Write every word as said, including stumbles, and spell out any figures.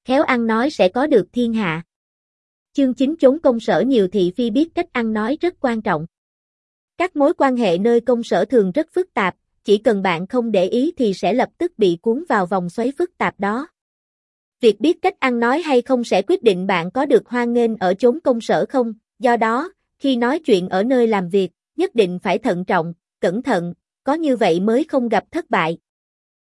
khéo ăn nói sẽ có được thiên hạ. Chương chín chốn công sở nhiều thị phi biết cách ăn nói rất quan trọng. Các mối quan hệ nơi công sở thường rất phức tạp, chỉ cần bạn không để ý thì sẽ lập tức bị cuốn vào vòng xoáy phức tạp đó. Việc biết cách ăn nói hay không sẽ quyết định bạn có được hoan nghênh ở chốn công sở không, do đó, khi nói chuyện ở nơi làm việc, nhất định phải thận trọng, cẩn thận, có như vậy mới không gặp thất bại.